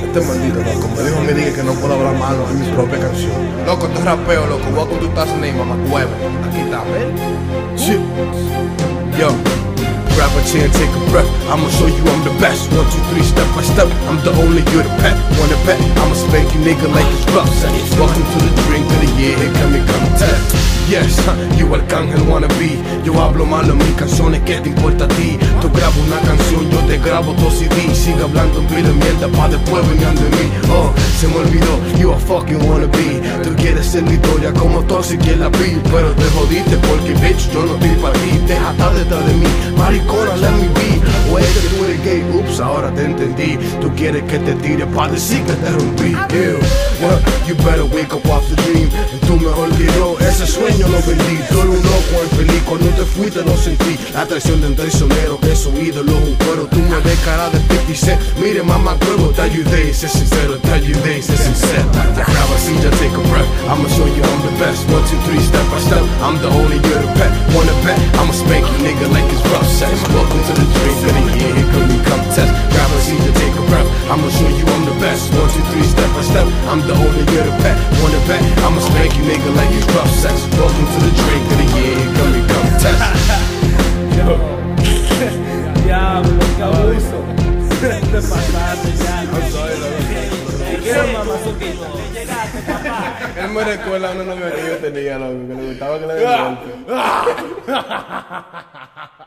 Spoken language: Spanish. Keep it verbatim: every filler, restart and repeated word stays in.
Este maldito loco me dijo a mí dije que no puedo hablar malo en mi propia canción. Loco, esto es rapeo, loco. Welcome to two thousand eight, mamá huevo. Aquí está, ¿ven? Shit. Yo. Grab a chair and take a breath. I'ma show you I'm the best. One, two, three, step by step. I'm the only, you're the pet. Wanna pet? I'ma spank you nigga like it's rough sex. Welcome to the drink of the year. Here come me come test. Yes, you Arcángel wanna be. Yo hablo malo en mis canciones, ¿qué te importa a ti? Tú grabas una canción, yo te grabo dos C D. Sigue hablando en pila de mierda pa' después vengan de mí. Oh, se me olvidó, you a fucking wanna be. Tú quieres ser mi historia como Toxic y la Bill. Pero te jodiste porque bitch, yo no estoy pa' ti. Deja estar detrás de mí, maricona, let me be. O es que tú eres gay, ups, ahora te entendí. Tú quieres que te tire pa' decir que te rompí. Ew, well, you better wake up off the dream. Tú me olvidó, ese sueño lo vendí. Tú eres un loco infeliz, cuando te fuiste lo sentí. La traición de un traicionero que su ídolo es un cuero. Tú me ves cara de fifty cent. Mire mamá huevo, te ayudé, sé sincero, te ayudé, sé sincero. Grab a seat, take a breath. I'ma show you I'm the best. One, two, three, step by step. I'm the only, you're the pet. Wanna pet? I'ma spank you nigga like it's rough sex. Welcome to the drink of the year, here come me come test. Grab a seat, take a breath. I'ma show you I'm the best. One, two, three, step by step. I'm the only, you're the pet. Wanna pet? I'ma spank you nigga like it's rough sex. Welcome to the drink of the year, here come me come test. Diablo, qué abuso. Te pasaste ya. ¿Qué mamá suquito? Llegaste, papá. Él me recuerda a una novia que yo tenía, loco, que le gustaba que le den golpe.